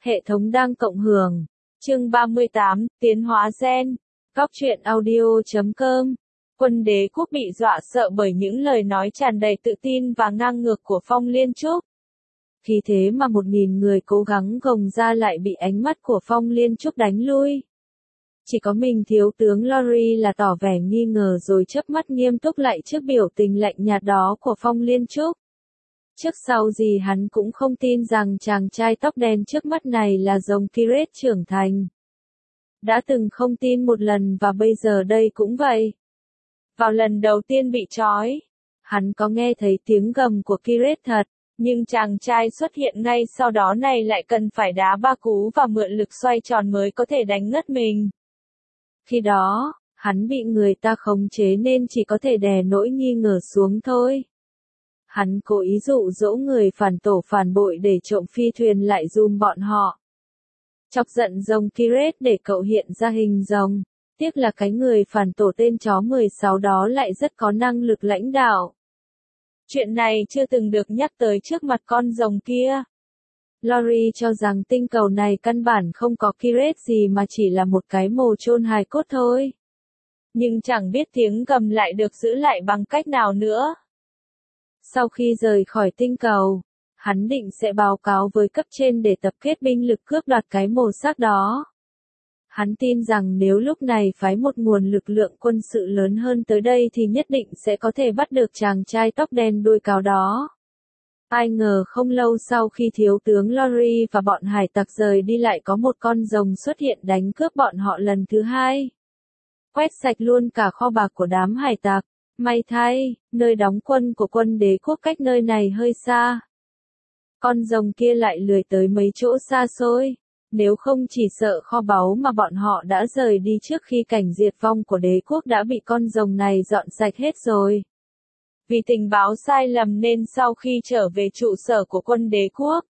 Hệ thống đang cộng hưởng. Chương 38, Tiến hóa gen. Góc truyện audio.com. Quân đế quốc bị dọa sợ bởi những lời nói tràn đầy tự tin và ngang ngược của Phong Liên Trúc. Khi thế mà 1.000 người cố gắng gồng ra lại bị ánh mắt của Phong Liên Trúc đánh lui. Chỉ có mình thiếu tướng Lori là tỏ vẻ nghi ngờ rồi chớp mắt nghiêm túc lại trước biểu tình lạnh nhạt đó của Phong Liên Trúc. Trước sau gì hắn cũng không tin rằng chàng trai tóc đen trước mắt này là rồng Kiret trưởng thành. Đã từng không tin một lần và bây giờ đây cũng vậy. Vào lần đầu tiên bị trói, hắn có nghe thấy tiếng gầm của Kiret thật, nhưng chàng trai xuất hiện ngay sau đó này lại cần phải đá 3 cú và mượn lực xoay tròn mới có thể đánh ngất mình. Khi đó, hắn bị người ta khống chế nên chỉ có thể đè nỗi nghi ngờ xuống thôi. Hắn cố ý dụ dỗ người phản tổ phản bội để trộm phi thuyền lại giùm bọn họ. Chọc giận rồng Kiret để cậu hiện ra hình rồng. Tiếc là cái người phản tổ tên chó 16 đó lại rất có năng lực lãnh đạo. Chuyện này chưa từng được nhắc tới trước mặt con rồng kia. Lori cho rằng tinh cầu này căn bản không có Kiret gì mà chỉ là một cái mồ chôn hài cốt thôi. Nhưng chẳng biết tiếng gầm lại được giữ lại bằng cách nào nữa. Sau khi rời khỏi tinh cầu, hắn định sẽ báo cáo với cấp trên để tập kết binh lực cướp đoạt cái mồ xác đó. Hắn tin rằng nếu lúc này phái một nguồn lực lượng quân sự lớn hơn tới đây thì nhất định sẽ có thể bắt được chàng trai tóc đen đuôi cáo đó. Ai ngờ không lâu sau khi thiếu tướng Lori và bọn hải tặc rời đi lại có một con rồng xuất hiện đánh cướp bọn họ lần thứ hai. Quét sạch luôn cả kho bạc của đám hải tặc. May thay, nơi đóng quân của quân đế quốc cách nơi này hơi xa. Con rồng kia lại lười tới mấy chỗ xa xôi. Nếu không chỉ sợ kho báu mà bọn họ đã rời đi trước khi cảnh diệt vong của đế quốc đã bị con rồng này dọn sạch hết rồi. Vì tình báo sai lầm nên sau khi trở về trụ sở của quân đế quốc,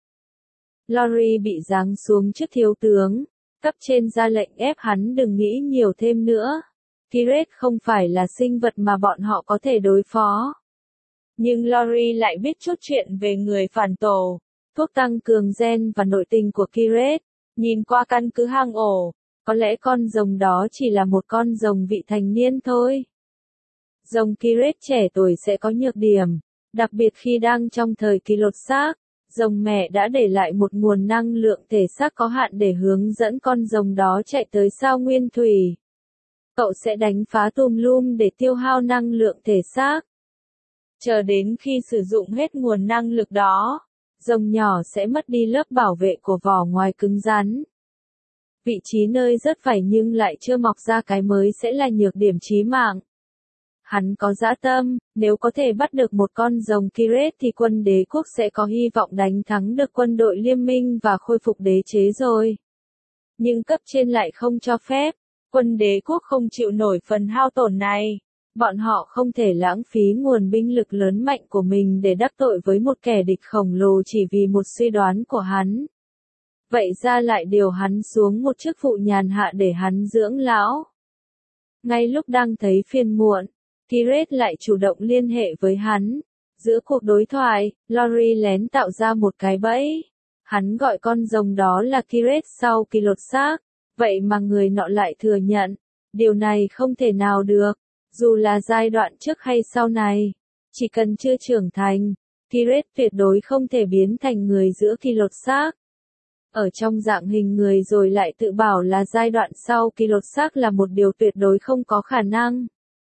Lori bị giáng xuống trước thiếu tướng. Cấp trên ra lệnh ép hắn đừng nghĩ nhiều thêm nữa. Kiret không phải là sinh vật mà bọn họ có thể đối phó. Nhưng Lori lại biết chút chuyện về người phản tổ, thuốc tăng cường gen và nội tình của Kiret. Nhìn qua căn cứ hang ổ, có lẽ con rồng đó chỉ là một con rồng vị thành niên thôi. Rồng Kiret trẻ tuổi sẽ có nhược điểm, đặc biệt khi đang trong thời kỳ lột xác. Rồng mẹ đã để lại một nguồn năng lượng thể xác có hạn để hướng dẫn con rồng đó chạy tới sao nguyên thủy. Cậu sẽ đánh phá tùm lum để tiêu hao năng lượng thể xác. Chờ đến khi sử dụng hết nguồn năng lực đó, rồng nhỏ sẽ mất đi lớp bảo vệ của vỏ ngoài cứng rắn. Vị trí nơi rất phải nhưng lại chưa mọc ra cái mới sẽ là nhược điểm chí mạng. Hắn có dã tâm, nếu có thể bắt được một con rồng Kiret thì quân đế quốc sẽ có hy vọng đánh thắng được quân đội liên minh và khôi phục đế chế rồi. Nhưng cấp trên lại không cho phép. Quân đế quốc không chịu nổi phần hao tổn này. Bọn họ không thể lãng phí nguồn binh lực lớn mạnh của mình để đắc tội với một kẻ địch khổng lồ chỉ vì một suy đoán của hắn. Vậy ra lại điều hắn xuống một chức vụ nhàn hạ để hắn dưỡng lão. Ngay lúc đang thấy phiền muộn, Kiret lại chủ động liên hệ với hắn. Giữa cuộc đối thoại, Lori lén tạo ra một cái bẫy. Hắn gọi con rồng đó là Kiret sau khi lột xác. Vậy mà người nọ lại thừa nhận, điều này không thể nào được, dù là giai đoạn trước hay sau này, chỉ cần chưa trưởng thành, Kiret tuyệt đối không thể biến thành người giữa khi lột xác. Ở trong dạng hình người rồi lại tự bảo là giai đoạn sau khi lột xác là một điều tuyệt đối không có khả năng.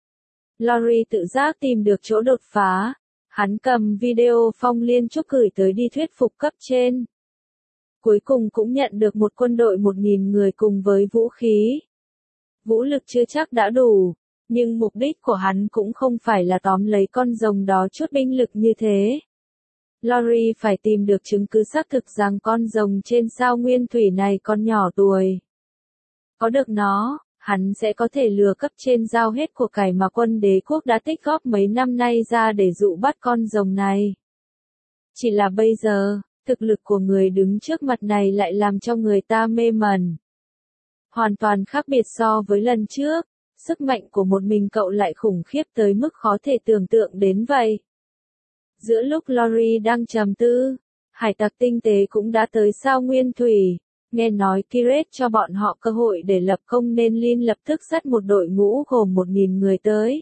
Lori tự giác tìm được chỗ đột phá, hắn cầm video Phong Liên Trúc gửi tới đi thuyết phục cấp trên. Cuối cùng cũng nhận được một quân đội 1.000 người cùng với vũ khí. Vũ lực chưa chắc đã đủ, nhưng mục đích của hắn cũng không phải là tóm lấy con rồng đó chút binh lực như thế. Lori phải tìm được chứng cứ xác thực rằng con rồng trên sao nguyên thủy này còn nhỏ tuổi. Có được nó, hắn sẽ có thể lừa cấp trên giao hết của cải mà quân đế quốc đã tích góp mấy năm nay ra để dụ bắt con rồng này. Chỉ là bây giờ, thực lực của người đứng trước mặt này lại làm cho người ta mê mẩn. Hoàn toàn khác biệt so với lần trước, sức mạnh của một mình cậu lại khủng khiếp tới mức khó thể tưởng tượng đến vậy. Giữa lúc Lori đang trầm tư, hải tặc tinh tế cũng đã tới sao nguyên thủy, Nghe nói Kiret cho bọn họ cơ hội để lập công nên Lin lập tức dắt một đội ngũ gồm 1.000 người tới.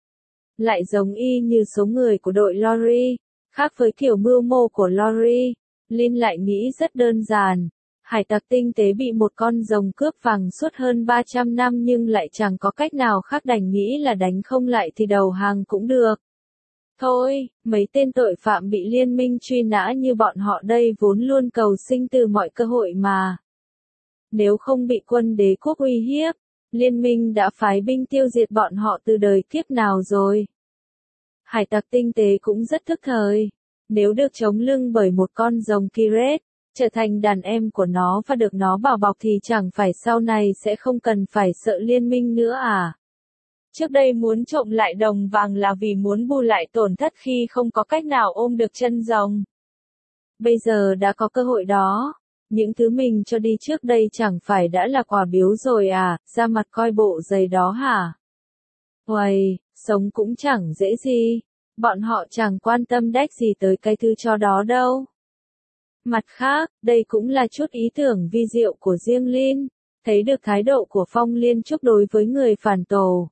Lại giống y như số người của đội Lori, khác với kiểu mưu mô của Lori, Lin lại nghĩ rất đơn giản. Hải tặc tinh tế bị một con rồng cướp vàng suốt hơn 300 năm nhưng lại chẳng có cách nào khác đành nghĩ là đánh không lại thì đầu hàng cũng được. Thôi, mấy tên tội phạm bị liên minh truy nã như bọn họ đây vốn luôn cầu sinh từ mọi cơ hội mà. Nếu không bị quân đế quốc uy hiếp, liên minh đã phái binh tiêu diệt bọn họ từ đời kiếp nào rồi. Hải tặc tinh tế cũng rất thức thời. Nếu được chống lưng bởi một con rồng Kiret, trở thành đàn em của nó và được nó bảo bọc thì chẳng phải sau này sẽ không cần phải sợ liên minh nữa à? Trước đây muốn trộm lại đồng vàng là vì muốn bù lại tổn thất khi không có cách nào ôm được chân rồng. Bây giờ đã có cơ hội đó. Những thứ mình cho đi trước đây chẳng phải đã là quà biếu rồi à, ra mặt coi bộ giày đó hả? Uầy, sống cũng chẳng dễ gì. Bọn họ chẳng quan tâm đếch gì tới cái thứ cho đó đâu. Mặt khác, đây cũng là chút ý tưởng vi diệu của riêng Lin, thấy được thái độ của Phong Liên Trúc đối với người phản tổ.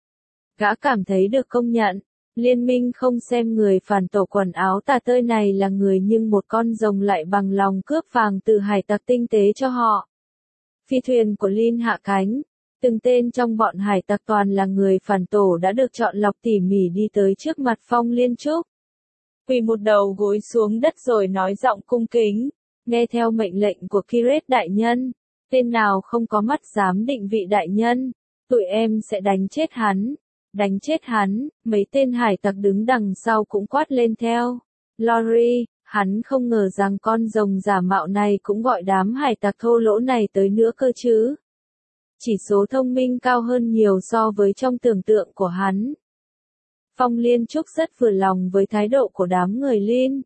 Gã cảm thấy được công nhận, liên minh không xem người phản tổ quần áo tả tơi này là người nhưng một con rồng lại bằng lòng cướp vàng từ hải tặc tinh tế cho họ. Phi thuyền của Lin hạ cánh, từng tên trong bọn hải tặc toàn là người phản tổ đã được chọn lọc tỉ mỉ đi tới trước mặt Phong Liên Trúc. Quỳ một đầu gối xuống đất rồi nói giọng cung kính, nghe theo mệnh lệnh của Kiret đại nhân, tên nào không có mắt dám định vị đại nhân, tụi em sẽ đánh chết hắn. Đánh chết hắn, mấy tên hải tặc đứng đằng sau cũng quát lên theo. Lori, hắn không ngờ rằng con rồng giả mạo này cũng gọi đám hải tặc thô lỗ này tới nữa cơ chứ. Chỉ số thông minh cao hơn nhiều so với trong tưởng tượng của hắn. Phong Liên Trúc rất vừa lòng với thái độ của đám người Lin.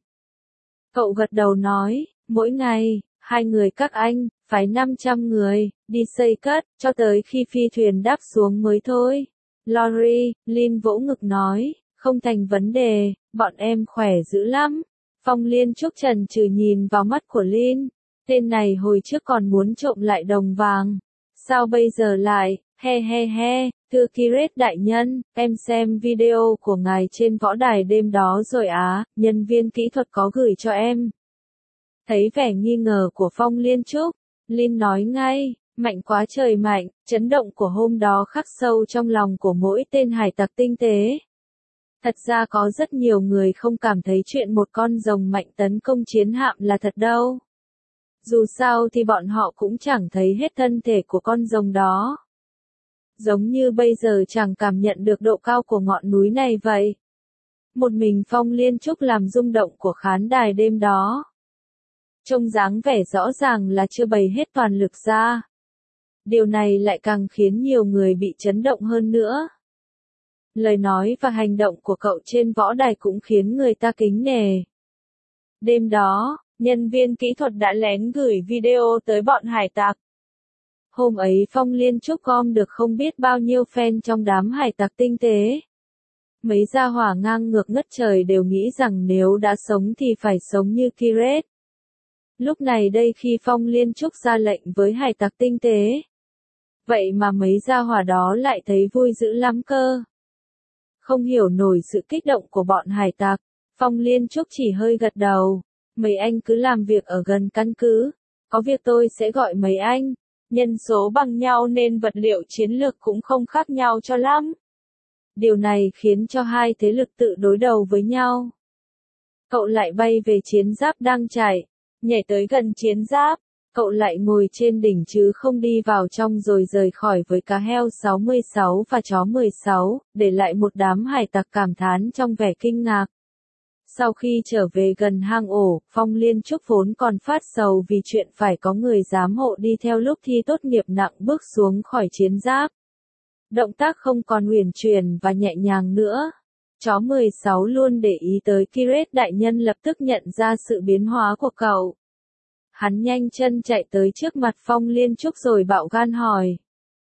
Cậu gật đầu nói, mỗi ngày, 2 người các anh, phái 500 người, đi xây cất, cho tới khi phi thuyền đáp xuống mới thôi. Lori, Lin vỗ ngực nói, không thành vấn đề, bọn em khỏe dữ lắm. Phong Liên Trúc chần chừ nhìn vào mắt của Lin, tên này hồi trước còn muốn trộm lại đồng vàng. Sao bây giờ lại, he, thưa Kiret đại nhân, em xem video của ngài trên võ đài đêm đó rồi á, nhân viên kỹ thuật có gửi cho em. Thấy vẻ nghi ngờ của Phong Liên Trúc, Lin nói ngay. Mạnh quá trời mạnh, chấn động của hôm đó khắc sâu trong lòng của mỗi tên hải tặc tinh tế. Thật ra có rất nhiều người không cảm thấy chuyện một con rồng mạnh tấn công chiến hạm là thật đâu. Dù sao thì bọn họ cũng chẳng thấy hết thân thể của con rồng đó. Giống như bây giờ chẳng cảm nhận được độ cao của ngọn núi này vậy. Một mình Phong Liên Trúc làm rung động của khán đài đêm đó. Trông dáng vẻ rõ ràng là chưa bày hết toàn lực ra. Điều này lại càng khiến nhiều người bị chấn động hơn nữa. Lời nói và hành động của cậu trên võ đài cũng khiến người ta kính nể. Đêm đó, nhân viên kỹ thuật đã lén gửi video tới bọn hải tặc. Hôm ấy Phong Liên Trúc gom được không biết bao nhiêu fan trong đám hải tặc tinh tế. Mấy gia hỏa ngang ngược ngất trời đều nghĩ rằng nếu đã sống thì phải sống như Kiret. Lúc này đây khi Phong Liên Trúc ra lệnh với hải tặc tinh tế. Vậy mà mấy gia hỏa đó lại thấy vui dữ lắm cơ. Không hiểu nổi sự kích động của bọn hải tặc, Phong Liên Trúc chỉ hơi gật đầu. Mấy anh cứ làm việc ở gần căn cứ, có việc tôi sẽ gọi mấy anh. Nhân số bằng nhau nên vật liệu chiến lược cũng không khác nhau cho lắm. Điều này khiến cho hai thế lực tự đối đầu với nhau. Cậu lại bay về chiến giáp đang chạy, nhảy tới gần chiến giáp. Cậu lại ngồi trên đỉnh chứ không đi vào trong rồi rời khỏi với cá heo 66 và chó 16, để lại một đám hải tặc cảm thán trong vẻ kinh ngạc. Sau khi trở về gần hang ổ, Phong Liên Trúc vốn còn phát sầu vì chuyện phải có người giám hộ đi theo lúc thi tốt nghiệp nặng bước xuống khỏi chiến giáp. Động tác không còn uyển chuyển và nhẹ nhàng nữa. Chó 16 luôn để ý tới Kiret đại nhân lập tức nhận ra sự biến hóa của cậu. Hắn nhanh chân chạy tới trước mặt Phong Liên Trúc rồi bạo gan hỏi.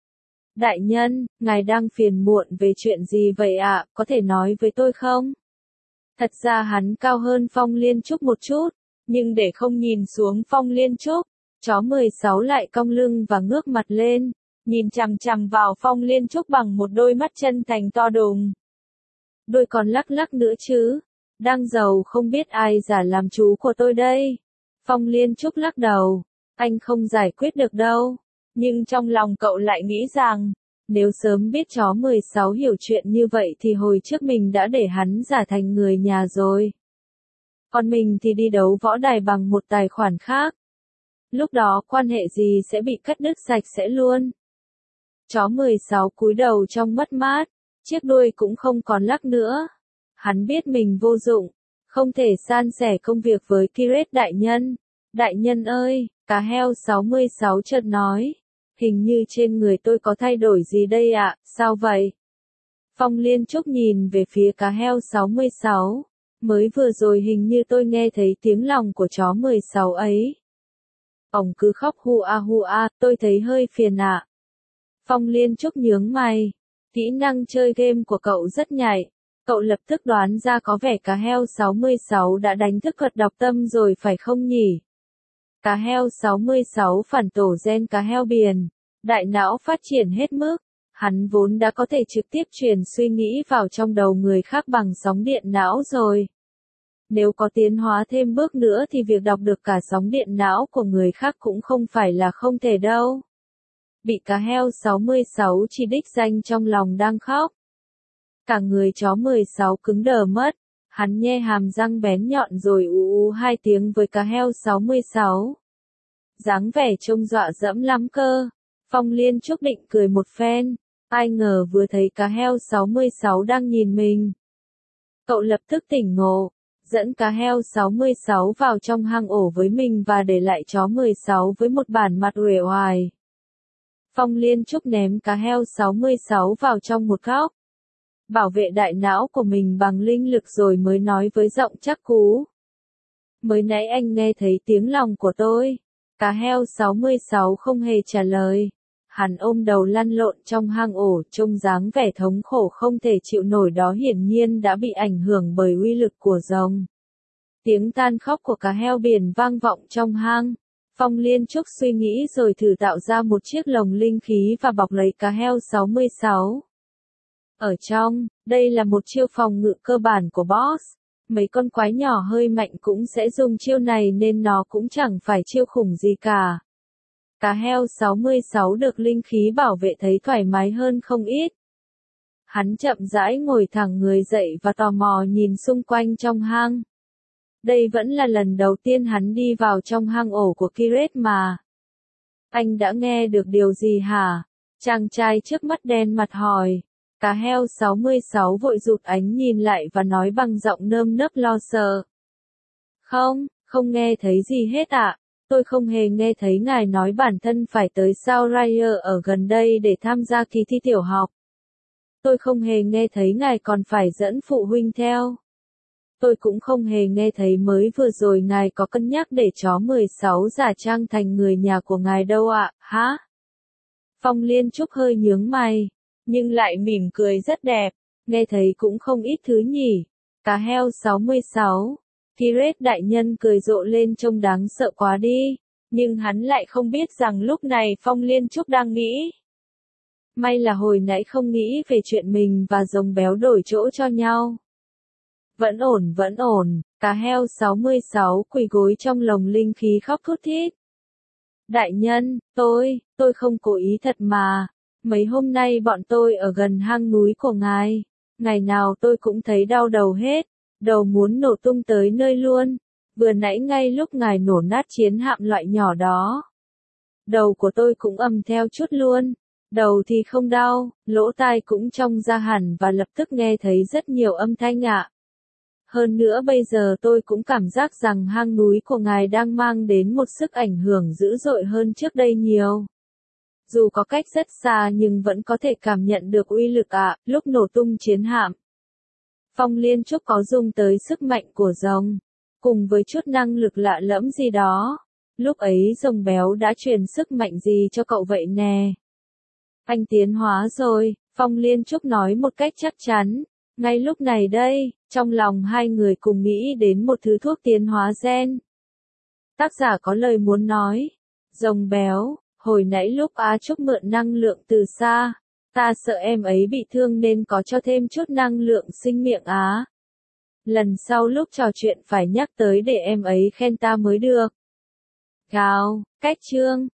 Đại nhân, ngài đang phiền muộn về chuyện gì vậy ạ, có thể nói với tôi không? Thật ra hắn cao hơn Phong Liên Trúc một chút, nhưng để không nhìn xuống Phong Liên Trúc, Chó 16 lại cong lưng và ngước mặt lên, nhìn chằm chằm vào Phong Liên Trúc bằng một đôi mắt chân thành to đùng. Đôi còn lắc lắc nữa chứ, đang giàu không biết ai giả làm chú của tôi đây. Phong Liên Trúc lắc đầu, anh không giải quyết được đâu, nhưng trong lòng cậu lại nghĩ rằng, nếu sớm biết chó 16 hiểu chuyện như vậy thì hồi trước mình đã để hắn giả thành người nhà rồi. Còn mình thì đi đấu võ đài bằng một tài khoản khác. Lúc đó quan hệ gì sẽ bị cắt đứt sạch sẽ luôn. Chó 16 cúi đầu trong mất mát, chiếc đuôi cũng không còn lắc nữa. Hắn biết mình vô dụng, không thể san sẻ công việc với Kiret đại nhân. Đại nhân ơi, cá heo 66 chợt nói, hình như trên người tôi có thay đổi gì đây ạ, sao vậy? Phong Liên Trúc nhìn về phía cá heo 66, mới vừa rồi hình như tôi nghe thấy tiếng lòng của chó 16 ấy. Ông cứ khóc hua, tôi thấy hơi phiền ạ. Phong Liên Trúc nhướng mày, kỹ năng chơi game của cậu rất nhạy. Cậu lập tức đoán ra có vẻ cá heo 66 đã đánh thức thuật đọc tâm rồi phải không nhỉ? Cá heo 66 phản tổ gen cá heo biển, đại não phát triển hết mức, hắn vốn đã có thể trực tiếp truyền suy nghĩ vào trong đầu người khác bằng sóng điện não rồi. Nếu có tiến hóa thêm bước nữa thì việc đọc được cả sóng điện não của người khác cũng không phải là không thể đâu. Bị cá heo 66 chỉ đích danh trong lòng đang khóc. Cả người chó 16 cứng đờ mất, hắn nhe hàm răng bén nhọn rồi hai tiếng với cá heo 66. Dáng vẻ trông dọa dẫm lắm cơ. Phong Liên Trúc định cười một phen, ai ngờ vừa thấy cá heo 66 đang nhìn mình. Cậu lập tức tỉnh ngộ, dẫn cá heo 66 vào trong hang ổ với mình và để lại chó 16 với một bản mặt uể oải. Phong Liên Trúc ném cá heo 66 vào trong một góc, bảo vệ đại não của mình bằng linh lực rồi mới nói với giọng chắc cú. Mới nãy anh nghe thấy tiếng lòng của tôi. Cá heo 66 không hề trả lời. Hắn ôm đầu lăn lộn trong hang ổ, trông dáng vẻ thống khổ không thể chịu nổi đó hiển nhiên đã bị ảnh hưởng bởi uy lực của rồng. Tiếng than khóc của cá heo biển vang vọng trong hang. Phong Liên Trúc suy nghĩ rồi thử tạo ra một chiếc lồng linh khí và bọc lấy cá heo 66. Ở trong, đây là một chiêu phòng ngự cơ bản của boss. Mấy con quái nhỏ hơi mạnh cũng sẽ dùng chiêu này nên nó cũng chẳng phải chiêu khủng gì cả. Cá heo 66 được linh khí bảo vệ thấy thoải mái hơn không ít. Hắn chậm rãi ngồi thẳng người dậy và tò mò nhìn xung quanh trong hang. Đây vẫn là lần đầu tiên hắn đi vào trong hang ổ của Kiret mà. Anh đã nghe được điều gì hả? Chàng trai trước mắt đen mặt hỏi. Cá heo 66 vội rụt ánh nhìn lại và nói bằng giọng nơm nớp lo sợ. Không nghe thấy gì hết ạ. Tôi không hề nghe thấy ngài nói bản thân phải tới South Ryer ở gần đây để tham gia kỳ thi tiểu học. Tôi không hề nghe thấy ngài còn phải dẫn phụ huynh theo. Tôi cũng không hề nghe thấy mới vừa rồi ngài có cân nhắc để chó 16 giả trang thành người nhà của ngài đâu ạ, hả? Phong Liên Trúc hơi nhướng mày, nhưng lại mỉm cười rất đẹp, nghe thấy cũng không ít thứ nhỉ. Cá heo 66, Kiret đại nhân cười rộ lên trông đáng sợ quá đi, nhưng hắn lại không biết rằng lúc này Phong Liên Trúc đang nghĩ. May là hồi nãy không nghĩ về chuyện mình và rồng béo đổi chỗ cho nhau. Vẫn ổn, cá heo 66 quỳ gối trong lồng linh khí khóc thút thít. Đại nhân, tôi không cố ý thật mà. Mấy hôm nay bọn tôi ở gần hang núi của ngài. Ngày nào tôi cũng thấy đau đầu hết. Đầu muốn nổ tung tới nơi luôn. Vừa nãy ngay lúc ngài nổ nát chiến hạm loại nhỏ đó. Đầu của tôi cũng ầm theo chút luôn. Đầu thì không đau, lỗ tai cũng trong ra hẳn và lập tức nghe thấy rất nhiều âm thanh ạ. Hơn nữa bây giờ tôi cũng cảm giác rằng hang núi của ngài đang mang đến một sức ảnh hưởng dữ dội hơn trước đây nhiều. Dù có cách rất xa nhưng vẫn có thể cảm nhận được uy lực ạ, lúc nổ tung chiến hạm. Phong Liên Trúc có dùng tới sức mạnh của rồng, cùng với chút năng lực lạ lẫm gì đó. Lúc ấy rồng béo đã truyền sức mạnh gì cho cậu vậy nè? Anh tiến hóa rồi, Phong Liên Trúc nói một cách chắc chắn. Ngay lúc này đây, trong lòng hai người cùng nghĩ đến một thứ thuốc tiến hóa gen. Tác giả có lời muốn nói. Rồng béo, hồi nãy lúc Á Trúc mượn năng lượng từ xa, ta sợ em ấy bị thương nên có cho thêm chút năng lượng sinh miệng Á. Lần sau lúc trò chuyện phải nhắc tới để em ấy khen ta mới được. Gào, cách chương.